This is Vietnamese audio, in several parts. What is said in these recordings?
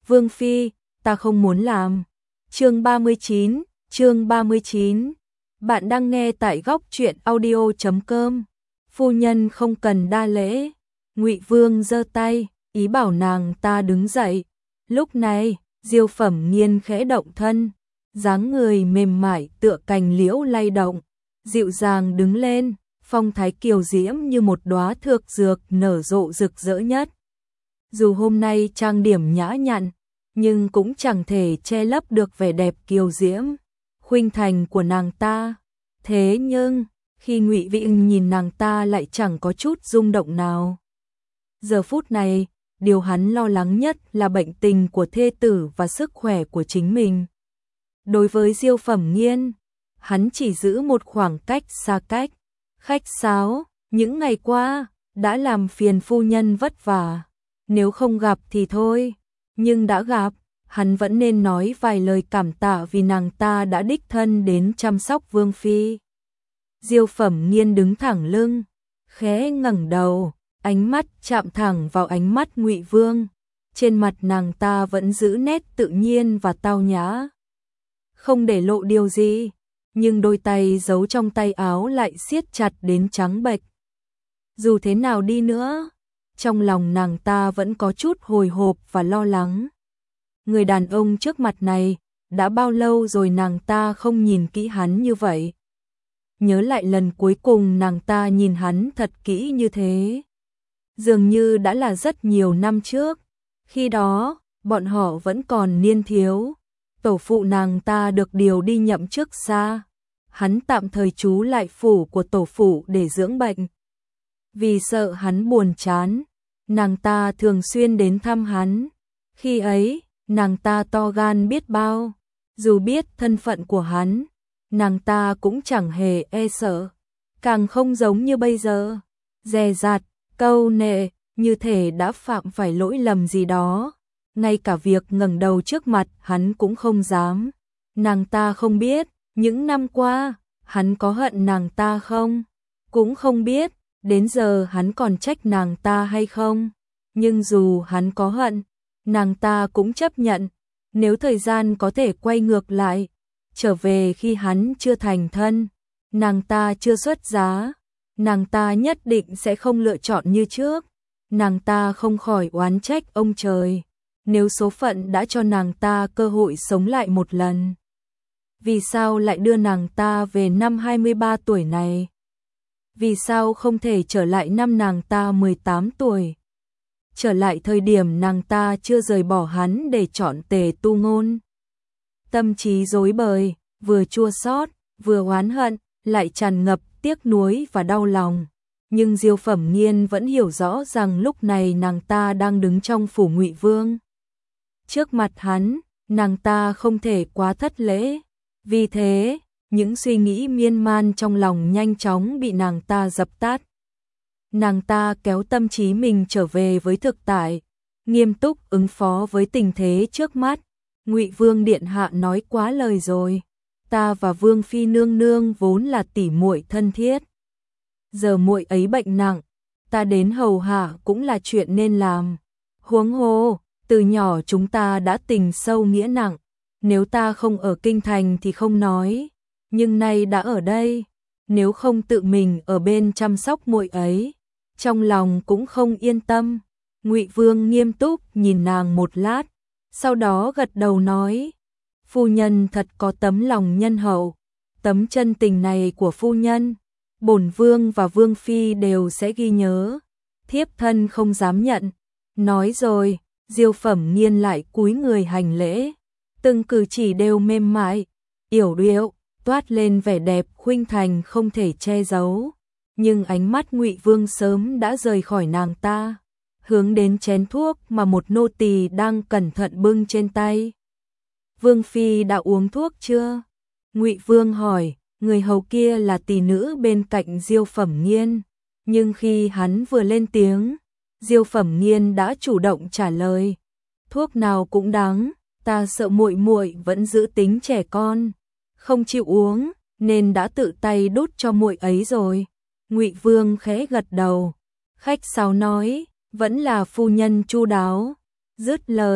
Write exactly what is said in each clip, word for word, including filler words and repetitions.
Vương phi, ta không muốn làm. Chương ba mươi chín, chương ba mươi chín. Bạn đang nghe tại góc truyện audio chấm com. Phu nhân không cần đa lễ. Ngụy Vương giơ tay, ý bảo nàng ta đứng dậy. Lúc này, Diêu Phẩm Nghiên khẽ động thân, dáng người mềm mại tựa cành liễu lay động, dịu dàng đứng lên, phong thái kiều diễm như một đóa thược dược nở rộ rực rỡ nhất. Dù hôm nay trang điểm nhã nhặn, nhưng cũng chẳng thể che lấp được vẻ đẹp kiều diễm, khuynh thành của nàng ta. Thế nhưng, khi Ngụy Vĩnh nhìn nàng ta lại chẳng có chút rung động nào. Giờ phút này, điều hắn lo lắng nhất là bệnh tình của thê tử và sức khỏe của chính mình. Đối với Diêu Phẩm Nghiên, hắn chỉ giữ một khoảng cách xa cách, khách sáo, những ngày qua, đã làm phiền phu nhân vất vả. Nếu không gặp thì thôi, nhưng đã gặp, hắn vẫn nên nói vài lời cảm tạ vì nàng ta đã đích thân đến chăm sóc Vương phi. Diêu Phẩm Nghiên đứng thẳng lưng, khẽ ngẩng đầu, ánh mắt chạm thẳng vào ánh mắt Ngụy Vương, trên mặt nàng ta vẫn giữ nét tự nhiên và tao nhã, không để lộ điều gì, nhưng đôi tay giấu trong tay áo lại siết chặt đến trắng bệch. Dù thế nào đi nữa, trong lòng nàng ta vẫn có chút hồi hộp và lo lắng. Người đàn ông trước mặt này, đã bao lâu rồi nàng ta không nhìn kỹ hắn như vậy? Nhớ lại lần cuối cùng nàng ta nhìn hắn thật kỹ như thế, dường như đã là rất nhiều năm trước. Khi đó, bọn họ vẫn còn niên thiếu. Tổ phụ nàng ta được điều đi nhậm chức xa. Hắn tạm thời trú lại phủ của tổ phụ để dưỡng bệnh. Vì sợ hắn buồn chán, nàng ta thường xuyên đến thăm hắn. Khi ấy, nàng ta to gan biết bao. Dù biết thân phận của hắn, nàng ta cũng chẳng hề e sợ. Càng không giống như bây giờ, dè dặt, câu nệ, như thể đã phạm phải lỗi lầm gì đó. Ngay cả việc ngẩng đầu trước mặt hắn cũng không dám. Nàng ta không biết, những năm qua, hắn có hận nàng ta không? Cũng không biết, đến giờ hắn còn trách nàng ta hay không? Nhưng dù hắn có hận, nàng ta cũng chấp nhận. Nếu thời gian có thể quay ngược lại, trở về khi hắn chưa thành thân, nàng ta chưa xuất giá, nàng ta nhất định sẽ không lựa chọn như trước. Nàng ta không khỏi oán trách ông trời, nếu số phận đã cho nàng ta cơ hội sống lại một lần, vì sao lại đưa nàng ta về năm hai mươi ba tuổi này? Vì sao không thể trở lại năm nàng ta mười tám tuổi? Trở lại thời điểm nàng ta chưa rời bỏ hắn để chọn Tề Tu Ngôn. Tâm trí rối bời, vừa chua xót, vừa oán hận, lại tràn ngập tiếc nuối và đau lòng. Nhưng Diêu Phẩm Nghiên vẫn hiểu rõ rằng lúc này nàng ta đang đứng trong phủ Ngụy Vương. Trước mặt hắn, nàng ta không thể quá thất lễ. Vì thế, những suy nghĩ miên man trong lòng nhanh chóng bị nàng ta dập tắt. Nàng ta kéo tâm trí mình trở về với thực tại, nghiêm túc ứng phó với tình thế trước mắt. Ngụy Vương điện hạ nói quá lời rồi. Ta và Vương phi nương nương vốn là tỉ muội thân thiết. Giờ muội ấy bệnh nặng, ta đến hầu hạ cũng là chuyện nên làm. Huống hồ, từ nhỏ chúng ta đã tình sâu nghĩa nặng. Nếu ta không ở kinh thành thì không nói, nhưng nay đã ở đây, nếu không tự mình ở bên chăm sóc muội ấy, trong lòng cũng không yên tâm. Ngụy Vương nghiêm túc nhìn nàng một lát, sau đó gật đầu nói: phu nhân thật có tấm lòng nhân hậu, tấm chân tình này của phu nhân, bổn vương và vương phi đều sẽ ghi nhớ, thiếp thân không dám nhận. Nói rồi, Diêu Phẩm Nghiên lại cúi người hành lễ, từng cử chỉ đều mềm mại, yểu điệu, toát lên vẻ đẹp khuynh thành không thể che giấu. Nhưng ánh mắt Ngụy Vương sớm đã rời khỏi nàng ta, hướng đến chén thuốc mà một nô tỳ đang cẩn thận bưng trên tay. Vương phi đã uống thuốc chưa? Ngụy Vương hỏi. Người hầu kia là tỷ nữ bên cạnh Diêu Phẩm Nghiên, nhưng khi hắn vừa lên tiếng, Diêu Phẩm Nghiên đã chủ động trả lời: thuốc nào cũng đắng, ta sợ muội muội vẫn giữ tính trẻ con, không chịu uống, nên đã tự tay đút cho muội ấy rồi. Ngụy Vương khẽ gật đầu, khách sáo nói: vẫn là phu nhân chu đáo. Dứt lời,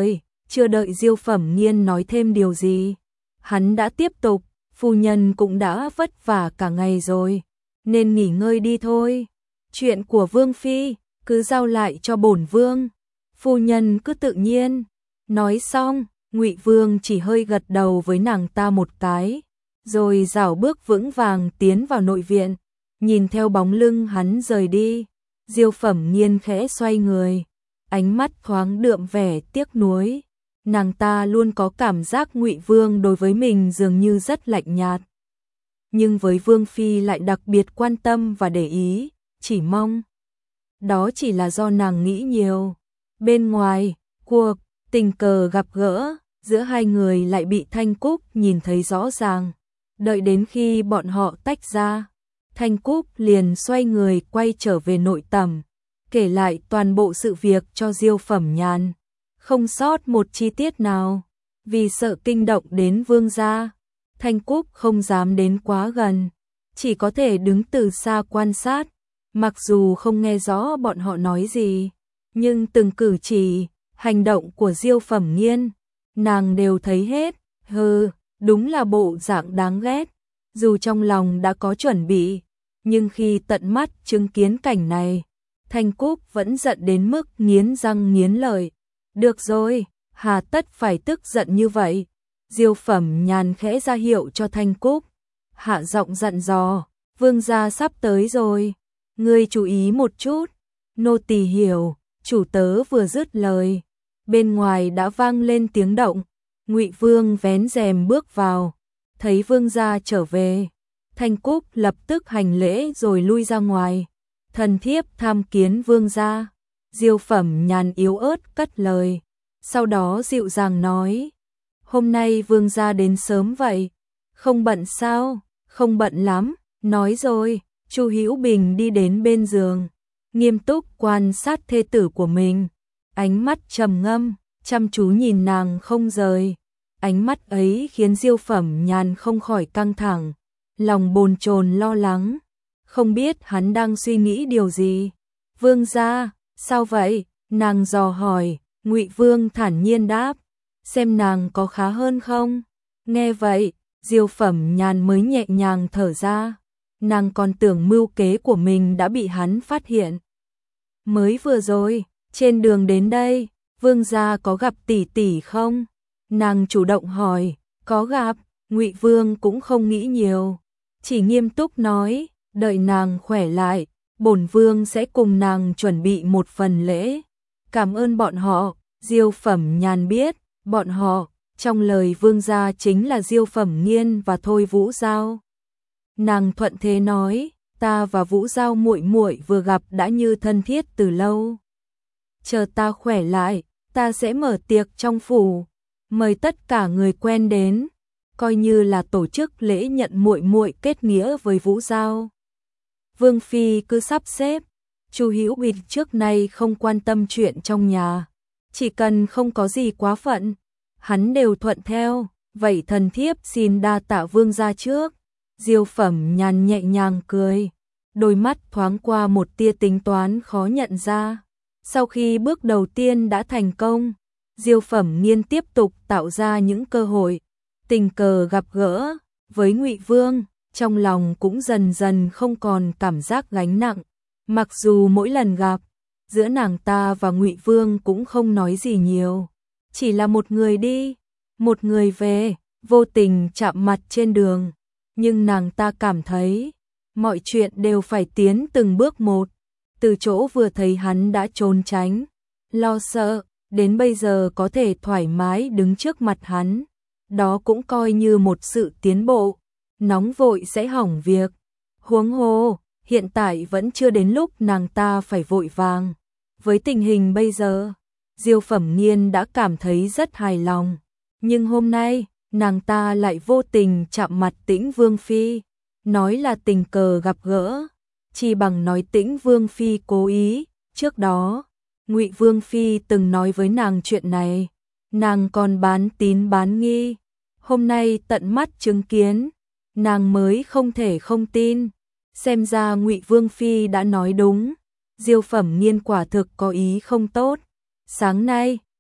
Chưa đợi Diêu Phẩm Nghiên nói thêm điều gì, hắn đã tiếp tục, phu nhân cũng đã vất vả cả ngày rồi, nên nghỉ ngơi đi thôi. Chuyện của Vương Phi, cứ giao lại cho bổn Vương, phu nhân cứ tự nhiên. Nói xong, Ngụy Vương chỉ hơi gật đầu với nàng ta một cái, rồi rảo bước vững vàng tiến vào nội viện, nhìn theo bóng lưng hắn rời đi. Diêu Phẩm Nghiên khẽ xoay người, ánh mắt thoáng đượm vẻ tiếc nuối. Nàng ta luôn có cảm giác Ngụy Vương đối với mình dường như rất lạnh nhạt, nhưng với Vương Phi lại đặc biệt quan tâm và để ý, chỉ mong đó chỉ là do nàng nghĩ nhiều. Bên ngoài, cuộc tình cờ gặp gỡ giữa hai người lại bị Thanh Cúc nhìn thấy rõ ràng. Đợi đến khi bọn họ tách ra, Thanh Cúc liền xoay người quay trở về nội tẩm, kể lại toàn bộ sự việc cho Diêu Phẩm Nhàn, không sót một chi tiết nào. Vì sợ kinh động đến vương gia, Thanh Cúc không dám đến quá gần, chỉ có thể đứng từ xa quan sát. Mặc dù không nghe rõ bọn họ nói gì, nhưng từng cử chỉ, hành động của Diêu Phẩm Nghiên, nàng đều thấy hết. Hừ, đúng là bộ dạng đáng ghét. Dù trong lòng đã có chuẩn bị, nhưng khi tận mắt chứng kiến cảnh này, Thanh Cúc vẫn giận đến mức nghiến răng nghiến lợi. Được rồi, hà tất phải tức giận như vậy. Diêu Phẩm Nhàn khẽ ra hiệu cho Thanh Cúc, hạ giọng dặn dò, vương gia sắp tới rồi, ngươi chú ý một chút. Nô tỳ hiểu. Chủ tớ vừa dứt lời, bên ngoài đã vang lên tiếng động. Ngụy Vương vén rèm bước vào, thấy vương gia trở về, Thanh Cúc lập tức hành lễ rồi lui ra ngoài. Thần thiếp tham kiến vương gia. Diêu Phẩm Nhàn yếu ớt cất lời, sau đó dịu dàng nói, hôm nay vương gia đến sớm vậy, không bận sao? Không bận lắm. Nói rồi, Chu Hữu Bình đi đến bên giường, nghiêm túc quan sát thê tử của mình, ánh mắt trầm ngâm, chăm chú nhìn nàng không rời. Ánh mắt ấy khiến Diêu Phẩm Nhàn không khỏi căng thẳng, lòng bồn chồn lo lắng, không biết hắn đang suy nghĩ điều gì. Vương gia, sao vậy? Nàng dò hỏi. Ngụy Vương thản nhiên đáp, xem nàng có khá hơn không? Nghe vậy, Diêu Phẩm Nhàn mới nhẹ nhàng thở ra, nàng còn tưởng mưu kế của mình đã bị hắn phát hiện. Mới vừa rồi, trên đường đến đây, vương gia có gặp tỷ tỷ không? Nàng chủ động hỏi. Có gặp. Ngụy Vương cũng không nghĩ nhiều, chỉ nghiêm túc nói, đợi nàng khỏe lại, bổn vương sẽ cùng nàng chuẩn bị một phần lễ, cảm ơn bọn họ. Diêu Phẩm Nhàn biết, bọn họ, trong lời vương gia chính là Diêu Phẩm Nghiên và Thôi Vũ Giao. Nàng thuận thế nói, ta và Vũ Giao muội muội vừa gặp đã như thân thiết từ lâu. Chờ ta khỏe lại, ta sẽ mở tiệc trong phủ, mời tất cả người quen đến, coi như là tổ chức lễ nhận muội muội kết nghĩa với Vũ Giao. Vương Phi cứ sắp xếp. Chu Hữu Bình trước nay không quan tâm chuyện trong nhà, chỉ cần không có gì quá phận, hắn đều thuận theo. Vậy thần thiếp xin đa tạ vương gia trước. Diêu Phẩm Nhàn nhẹ nhàng cười, đôi mắt thoáng qua một tia tính toán khó nhận ra. Sau khi bước đầu tiên đã thành công, Diêu Phẩm Nghiên tiếp tục tạo ra những cơ hội, tình cờ gặp gỡ với Ngụy Vương, trong lòng cũng dần dần không còn cảm giác gánh nặng. Mặc dù mỗi lần gặp, giữa nàng ta và Ngụy Vương cũng không nói gì nhiều, chỉ là một người đi, một người về, vô tình chạm mặt trên đường, nhưng nàng ta cảm thấy mọi chuyện đều phải tiến từng bước một. Từ chỗ vừa thấy hắn đã trốn tránh, lo sợ, đến bây giờ có thể thoải mái đứng trước mặt hắn, đó cũng coi như một sự tiến bộ. Nóng vội sẽ hỏng việc. Huống hồ, hiện tại vẫn chưa đến lúc nàng ta phải vội vàng. Với tình hình bây giờ, Diêu Phẩm Nghiên đã cảm thấy rất hài lòng. Nhưng hôm nay, nàng ta lại vô tình chạm mặt Tĩnh Vương Phi. Nói là tình cờ gặp gỡ, chỉ bằng nói Tĩnh Vương Phi cố ý. Trước đó, Ngụy Vương Phi từng nói với nàng chuyện này, nàng còn bán tín bán nghi. Hôm nay tận mắt chứng kiến, nàng mới không thể không tin. Xem ra Ngụy Vương Phi đã nói đúng, Diêu Phẩm Nghiên quả thực có ý không tốt. Sáng nay,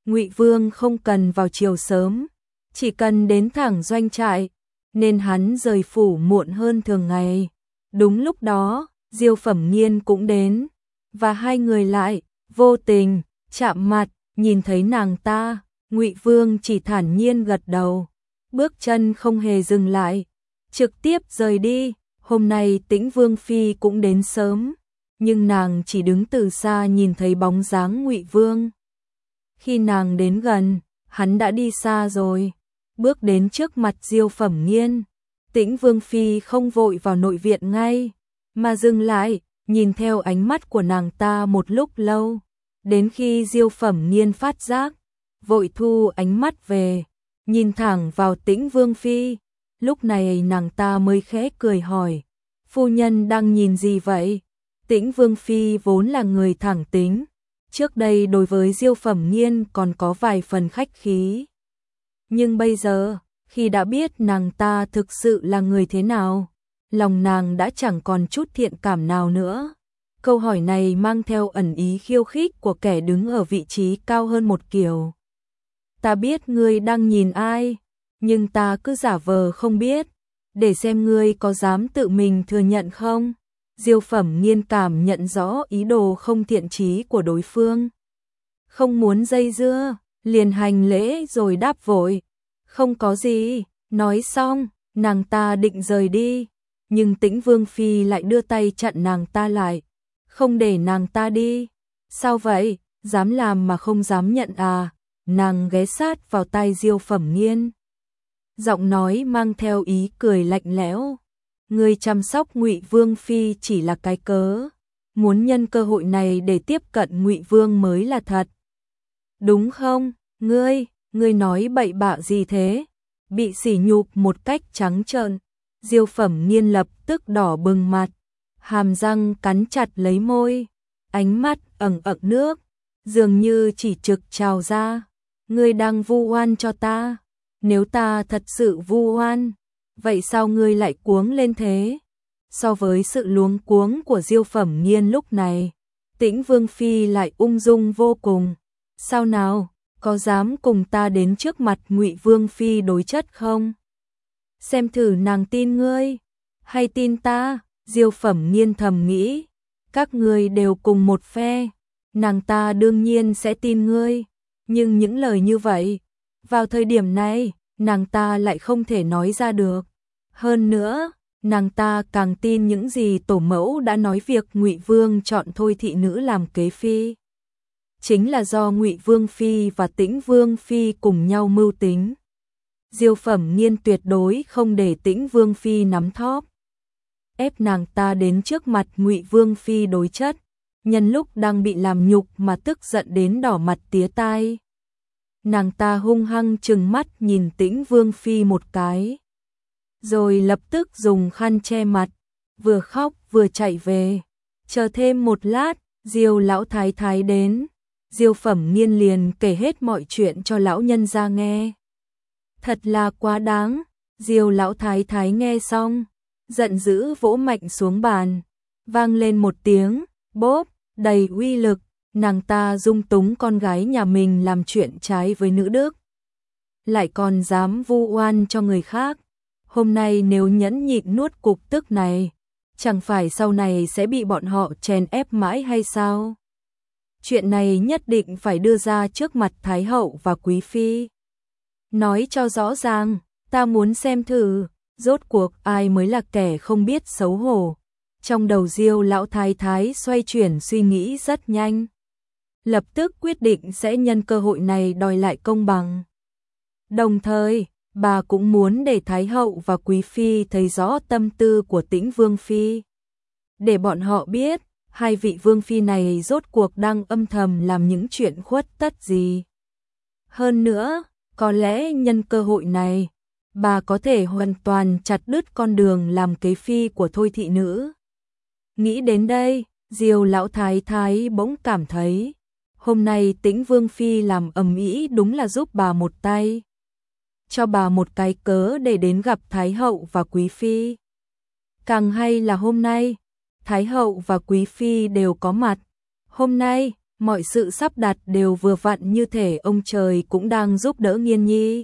Ngụy Vương không cần vào chiều sớm, chỉ cần đến thẳng doanh trại, nên hắn rời phủ muộn hơn thường ngày. Đúng lúc đó, Diêu Phẩm Nghiên cũng đến, và hai người lại vô tình chạm mặt. Nhìn thấy nàng ta, Ngụy Vương chỉ thản nhiên gật đầu, bước chân không hề dừng lại, trực tiếp rời đi. Hôm nay Tĩnh Vương phi cũng đến sớm, nhưng nàng chỉ đứng từ xa nhìn thấy bóng dáng Ngụy Vương. Khi nàng đến gần, hắn đã đi xa rồi. Bước đến trước mặt Diêu Phẩm Nghiên, Tĩnh Vương phi không vội vào nội viện ngay, mà dừng lại, nhìn theo ánh mắt của nàng ta một lúc lâu, đến khi Diêu Phẩm Nghiên phát giác, vội thu ánh mắt về, nhìn thẳng vào Tĩnh Vương phi. Lúc này nàng ta mới khẽ cười hỏi: "Phu nhân đang nhìn gì vậy?" Tĩnh Vương phi vốn là người thẳng tính, trước đây đối với Diêu Phẩm Nghiên còn có vài phần khách khí. Nhưng bây giờ, khi đã biết nàng ta thực sự là người thế nào, lòng nàng đã chẳng còn chút thiện cảm nào nữa. Câu hỏi này mang theo ẩn ý khiêu khích của kẻ đứng ở vị trí cao hơn một kiểu. "Ta biết ngươi đang nhìn ai, nhưng ta cứ giả vờ không biết, để xem ngươi có dám tự mình thừa nhận không?" Diêu Phẩm Nghiên cảm nhận rõ ý đồ không thiện chí của đối phương, không muốn dây dưa, liền hành lễ rồi đáp vội: "Không có gì." Nói xong, nàng ta định rời đi, nhưng Tĩnh Vương phi lại đưa tay chặn nàng ta lại, không để nàng ta đi. "Sao vậy, dám làm mà không dám nhận à?" Nàng ghé sát vào tai Diêu Phẩm Nghiên, giọng nói mang theo ý cười lạnh lẽo: "Ngươi chăm sóc Ngụy Vương phi chỉ là cái cớ, muốn nhân cơ hội này để tiếp cận Ngụy Vương mới là thật, đúng không?" "Ngươi, ngươi nói bậy bạ gì thế?" Bị sỉ nhục một cách trắng trợn, Diêu Phẩm Nghiên lập tức đỏ bừng mặt, hàm răng cắn chặt lấy môi, ánh mắt ẩn ẩn nước, dường như chỉ trực trào ra. "Ngươi đang vu oan cho ta? Nếu ta thật sự vu oan, vậy sao ngươi lại cuống lên thế?" So với sự luống cuống của Diêu Phẩm Nghiên lúc này, Tĩnh Vương phi lại ung dung vô cùng. "Sao nào, có dám cùng ta đến trước mặt Ngụy Vương phi đối chất không? Xem thử nàng tin ngươi hay tin ta." Diêu Phẩm Nghiên thầm nghĩ, các ngươi đều cùng một phe, nàng ta đương nhiên sẽ tin ngươi, nhưng những lời như vậy, vào thời điểm này, nàng ta lại không thể nói ra được. Hơn nữa, nàng ta càng tin những gì tổ mẫu đã nói, việc Ngụy Vương chọn Thôi thị nữ làm kế phi chính là do Ngụy Vương phi và Tĩnh Vương phi cùng nhau mưu tính. Diêu Phẩm Nghiên tuyệt đối không để Tĩnh Vương phi nắm thóp, ép nàng ta đến trước mặt Ngụy Vương phi đối chất, nhân lúc đang bị làm nhục mà tức giận đến đỏ mặt tía tai. Nàng ta hung hăng trừng mắt nhìn Tĩnh Vương phi một cái, rồi lập tức dùng khăn che mặt, vừa khóc vừa chạy về. Chờ thêm một lát, Diêu lão thái thái đến, Diêu Phẩm Nghiên liền kể hết mọi chuyện cho lão nhân gia nghe. Thật là quá đáng. Diêu lão thái thái nghe xong, giận dữ vỗ mạnh xuống bàn, vang lên một tiếng bốp đầy uy lực. Nàng ta dung túng con gái nhà mình làm chuyện trái với nữ đức, lại còn dám vu oan cho người khác. Hôm nay nếu nhẫn nhịn nuốt cục tức này, chẳng phải sau này sẽ bị bọn họ chèn ép mãi hay sao? Chuyện này nhất định phải đưa ra trước mặt Thái hậu và Quý phi, nói cho rõ ràng. Ta muốn xem thử, rốt cuộc ai mới là kẻ không biết xấu hổ. Trong đầu Diêu lão thái thái xoay chuyển suy nghĩ rất nhanh, lập tức quyết định sẽ nhân cơ hội này đòi lại công bằng. Đồng thời, bà cũng muốn để Thái hậu và Quý phi thấy rõ tâm tư của Tĩnh Vương phi, để bọn họ biết hai vị vương phi này rốt cuộc đang âm thầm làm những chuyện khuất tất gì. Hơn nữa, có lẽ nhân cơ hội này, bà có thể hoàn toàn chặt đứt con đường làm kế phi của Thôi thị nữ. Nghĩ đến đây, Diêu lão thái thái bỗng cảm thấy, hôm nay Tĩnh Vương phi làm ầm ĩ đúng là giúp bà một tay, cho bà một cái cớ để đến gặp Thái hậu và Quý phi. Càng hay là hôm nay, Thái hậu và Quý phi đều có mặt. Hôm nay, mọi sự sắp đặt đều vừa vặn như thể ông trời cũng đang giúp đỡ Nghiên Nhi.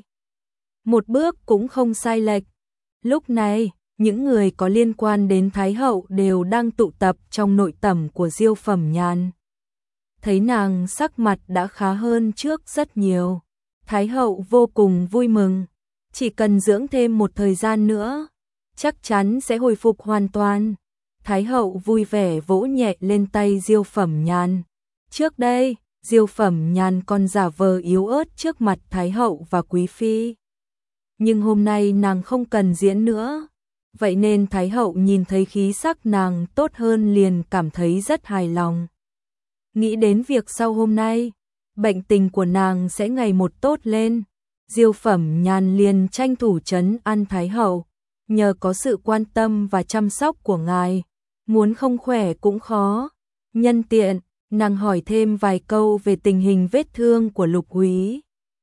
Một bước cũng không sai lệch. Lúc này, những người có liên quan đến Thái hậu đều đang tụ tập trong nội tẩm của Diêu Phẩm Nhàn. Thấy nàng sắc mặt đã khá hơn trước rất nhiều. Thái hậu vô cùng vui mừng, chỉ cần dưỡng thêm một thời gian nữa, chắc chắn sẽ hồi phục hoàn toàn. Thái hậu vui vẻ vỗ nhẹ lên tay Diêu Phẩm Nhàn. Trước đây, Diêu Phẩm Nhàn còn giả vờ yếu ớt trước mặt Thái hậu và quý phi. Nhưng hôm nay nàng không cần diễn nữa, vậy nên Thái hậu nhìn thấy khí sắc nàng tốt hơn liền cảm thấy rất hài lòng. Nghĩ đến việc sau hôm nay, bệnh tình của nàng sẽ ngày một tốt lên, Diêu Phẩm Nhàn liền tranh thủ trấn an Thái hậu, nhờ có sự quan tâm và chăm sóc của ngài, muốn không khỏe cũng khó. Nhân tiện, nàng hỏi thêm vài câu về tình hình vết thương của Lục Úy.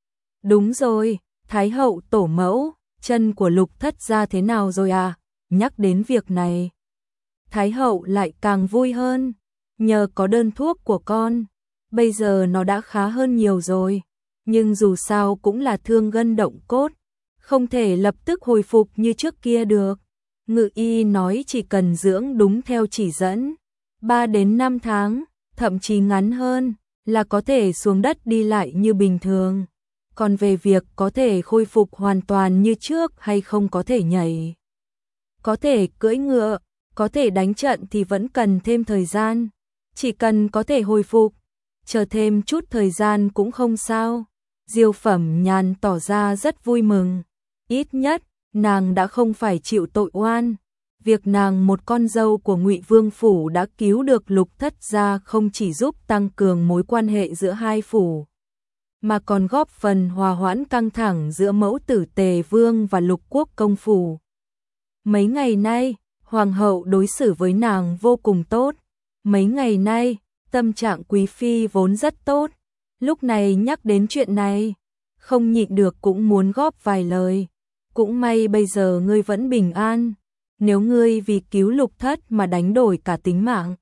Đúng rồi, Thái hậu tổ mẫu, chân của Lục thất gia thế nào rồi à? Nhắc đến việc này, Thái hậu lại càng vui hơn, nhờ có đơn thuốc của con, bây giờ nó đã khá hơn nhiều rồi, nhưng dù sao cũng là thương gân động cốt, không thể lập tức hồi phục như trước kia được. Ngự y nói chỉ cần dưỡng đúng theo chỉ dẫn, ba đến năm tháng, thậm chí ngắn hơn, là có thể xuống đất đi lại như bình thường. Còn về việc có thể khôi phục hoàn toàn như trước hay không có thể nhảy, có thể cưỡi ngựa, có thể đánh trận thì vẫn cần thêm thời gian. Chỉ cần có thể hồi phục, chờ thêm chút thời gian cũng không sao. Diêu Phẩm Nhàn tỏ ra rất vui mừng. Ít nhất, nàng đã không phải chịu tội oan. Việc nàng một con dâu của Ngụy Vương phủ đã cứu được Lục thất gia không chỉ giúp tăng cường mối quan hệ giữa hai phủ, mà còn góp phần hòa hoãn căng thẳng giữa mẫu tử Tề Vương và Lục Quốc công phủ. Mấy ngày nay, hoàng hậu đối xử với nàng vô cùng tốt. Mấy ngày nay, tâm trạng quý phi vốn rất tốt, lúc này nhắc đến chuyện này, không nhịn được cũng muốn góp vài lời. Cũng may bây giờ ngươi vẫn bình an, nếu ngươi vì cứu Lục thất mà đánh đổi cả tính mạng,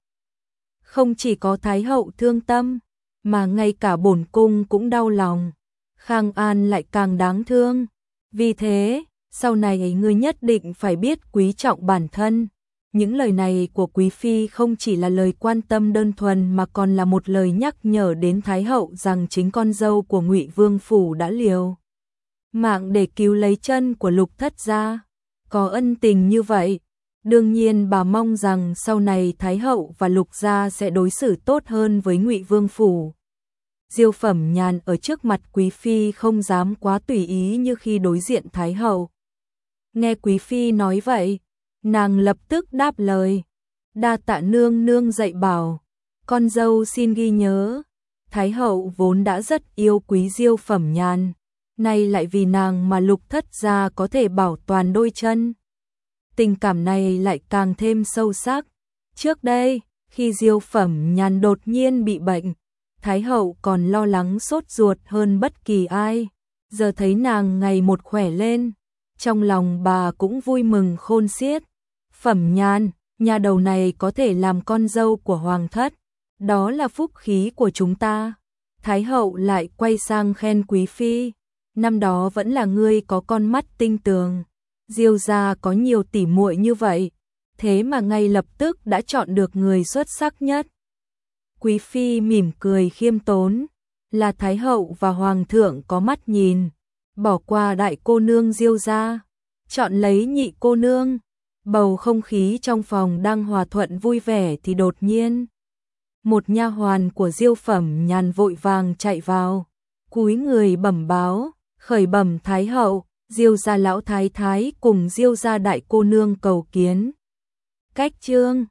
không chỉ có Thái hậu thương tâm, mà ngay cả bổn cung cũng đau lòng. Khang An lại càng đáng thương, vì thế, sau này ngươi nhất định phải biết quý trọng bản thân. Những lời này của quý phi không chỉ là lời quan tâm đơn thuần mà còn là một lời nhắc nhở đến Thái hậu rằng chính con dâu của Ngụy Vương phủ đã liều mạng để cứu lấy chân của Lục thất gia. Có ân tình như vậy, đương nhiên bà mong rằng sau này Thái hậu và Lục gia sẽ đối xử tốt hơn với Ngụy Vương phủ. Diêu Phẩm Nhàn ở trước mặt quý phi không dám quá tùy ý như khi đối diện Thái hậu. Nghe quý phi nói vậy, nàng lập tức đáp lời. Đa tạ nương nương dạy bảo, con dâu xin ghi nhớ. Thái hậu vốn đã rất yêu quý Diêu Phẩm Nhàn, nay lại vì nàng mà Lục thất gia có thể bảo toàn đôi chân. Tình cảm này lại càng thêm sâu sắc. Trước đây, khi Diêu Phẩm Nhàn đột nhiên bị bệnh, Thái hậu còn lo lắng sốt ruột hơn bất kỳ ai. Giờ thấy nàng ngày một khỏe lên, trong lòng bà cũng vui mừng khôn xiết. Phẩm Nhàn, nhà đầu này có thể làm con dâu của hoàng thất, đó là phúc khí của chúng ta. Thái hậu lại quay sang khen quý phi, năm đó vẫn là ngươi có con mắt tinh tường. Diêu gia có nhiều tỷ muội như vậy, thế mà ngay lập tức đã chọn được người xuất sắc nhất. Quý phi mỉm cười khiêm tốn, là Thái hậu và hoàng thượng có mắt nhìn, bỏ qua đại cô nương Diêu gia, chọn lấy nhị cô nương. Bầu không khí trong phòng đang hòa thuận vui vẻ thì đột nhiên, một nha hoàn của Diêu Phẩm Nhàn vội vàng chạy vào, cúi người bẩm báo, khởi bẩm Thái hậu, Diêu gia lão thái thái cùng Diêu gia đại cô nương cầu kiến. Cách chương